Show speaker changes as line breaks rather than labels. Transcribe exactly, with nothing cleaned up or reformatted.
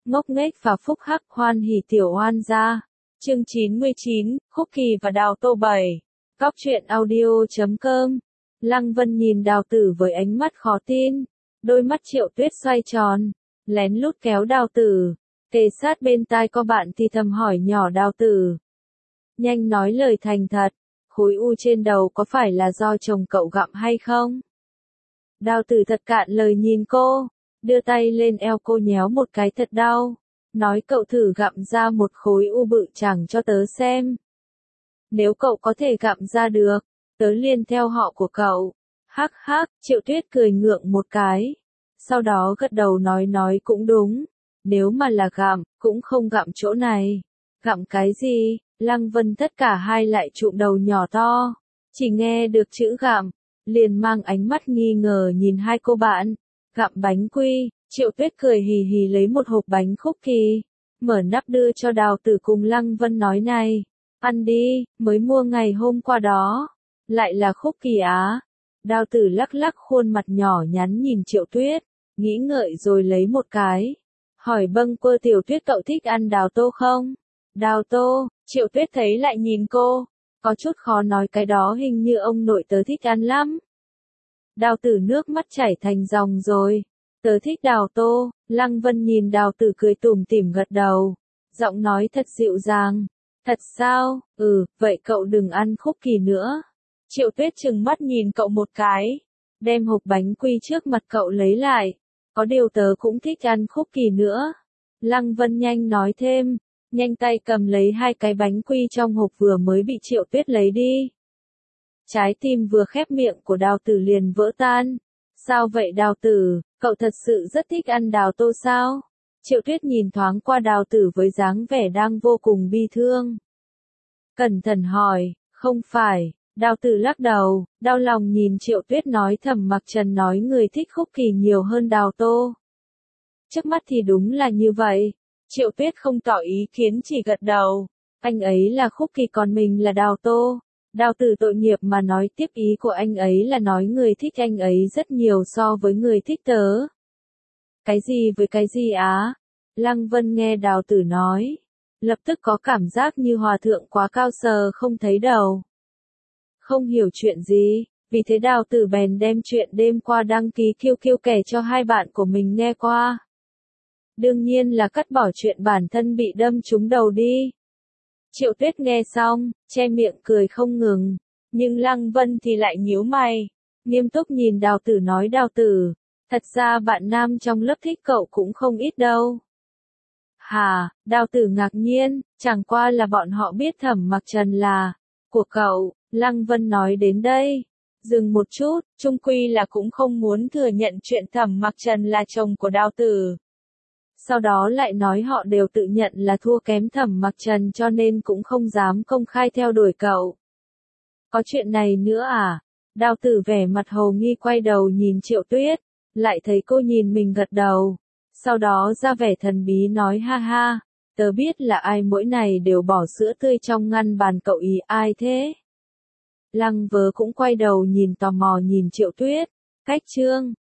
ngốc nghếch và phúc hắc hoan hỉ tiểu oan gia. Chương chín mươi chín, Khúc Kỳ và Đào Tô bảy. Góc truyện audio chấm com. Lăng Vân nhìn Đào Tử với ánh mắt khó tin, đôi mắt Triệu Tuyết xoay tròn, lén lút kéo Đào Tử, kề sát bên tai co bạn thì thầm hỏi nhỏ Đào Tử. Nhanh nói lời thành thật, khối u trên đầu có phải là do chồng cậu gặm hay không? Đào Tử thật cạn lời nhìn cô, đưa tay lên eo cô nhéo một cái thật đau, nói cậu thử gặm ra một khối u bự chẳng cho tớ xem. Nếu cậu có thể gặm ra được, tớ liền theo họ của cậu. Hắc hắc, Triệu Tuyết cười ngượng một cái, sau đó gật đầu nói nói cũng đúng, nếu mà là gặm, cũng không gặm chỗ này. Gặm cái gì? Lăng Vân tất cả hai lại trụm đầu nhỏ to, chỉ nghe được chữ gặm, liền mang ánh mắt nghi ngờ nhìn hai cô bạn. Gặm bánh quy. Triệu Tuyết cười hì hì lấy một hộp bánh Khúc Kỳ, mở nắp đưa cho Đào Tử cùng Lăng Vân nói này, ăn đi, mới mua ngày hôm qua đó, lại là Khúc Kỳ á. Đào Tử lắc lắc khuôn mặt nhỏ nhắn nhìn Triệu Tuyết, nghĩ ngợi rồi lấy một cái, hỏi bâng quơ Tiểu Tuyết cậu thích ăn đào tô không? Đào tô. Triệu Tuyết thấy lại nhìn cô, có chút khó nói cái đó hình như ông nội tớ thích ăn lắm. Đào Tử nước mắt chảy thành dòng rồi. Tớ thích đào tô. Lăng Vân nhìn Đào Tử cười tủm tỉm gật đầu, giọng nói thật dịu dàng. Thật sao? Ừ, vậy cậu đừng ăn Khúc Kỳ nữa. Triệu Tuyết trừng mắt nhìn cậu một cái, đem hộp bánh quy trước mặt cậu lấy lại. Có điều tớ cũng thích ăn Khúc Kỳ nữa. Lăng Vân nhanh nói thêm, nhanh tay cầm lấy hai cái bánh quy trong hộp vừa mới bị Triệu Tuyết lấy đi. Trái tim vừa khép miệng của Đào Tử liền vỡ tan. Sao vậy Đào Tử, cậu thật sự rất thích ăn đào tô sao? Triệu Tuyết nhìn thoáng qua Đào Tử với dáng vẻ đang vô cùng bi thương. Cẩn thận hỏi, không phải. Đào Tử lắc đầu, đau lòng nhìn Triệu Tuyết nói Thẩm Mặc Trần nói người thích Khúc Kỳ nhiều hơn đào tô. Trước mắt thì đúng là như vậy. Triệu Tuyết không tỏ ý kiến chỉ gật đầu. Anh ấy là Khúc Kỳ còn mình là đào tô. Đào Tử tội nghiệp mà nói tiếp ý của anh ấy là nói người thích anh ấy rất nhiều so với người thích tớ. Cái gì với cái gì á? Lăng Vân nghe Đào Tử nói, lập tức có cảm giác như hòa thượng quá cao sờ không thấy đầu. Không hiểu chuyện gì, vì thế Đào Tử bèn đem chuyện đêm qua đăng ký kiu kiu kể cho hai bạn của mình nghe qua. Đương nhiên là cắt bỏ chuyện bản thân bị đâm trúng đầu đi. Triệu Tuyết nghe xong, che miệng cười không ngừng, nhưng Lăng Vân thì lại nhíu mày, nghiêm túc nhìn Đào Tử nói Đào Tử, thật ra bạn nam trong lớp thích cậu cũng không ít đâu. Hà, Đào Tử ngạc nhiên, chẳng qua là bọn họ biết Thẩm Mặc Trần là của cậu. Lăng Vân nói đến đây, dừng một chút, chung quy là cũng không muốn thừa nhận chuyện Thẩm Mặc Trần là chồng của Đào Tử. Sau đó lại nói họ đều tự nhận là thua kém Thẩm Mặc Trần cho nên cũng không dám công khai theo đuổi cậu. Có chuyện này nữa à? Đào Tử vẻ mặt hồ nghi quay đầu nhìn Triệu Tuyết, lại thấy cô nhìn mình gật đầu. Sau đó ra vẻ thần bí nói ha ha, tớ biết là ai mỗi ngày đều bỏ sữa tươi trong ngăn bàn cậu ý ai thế? Lăng Vớ cũng quay đầu nhìn tò mò nhìn Triệu Tuyết, cách chương.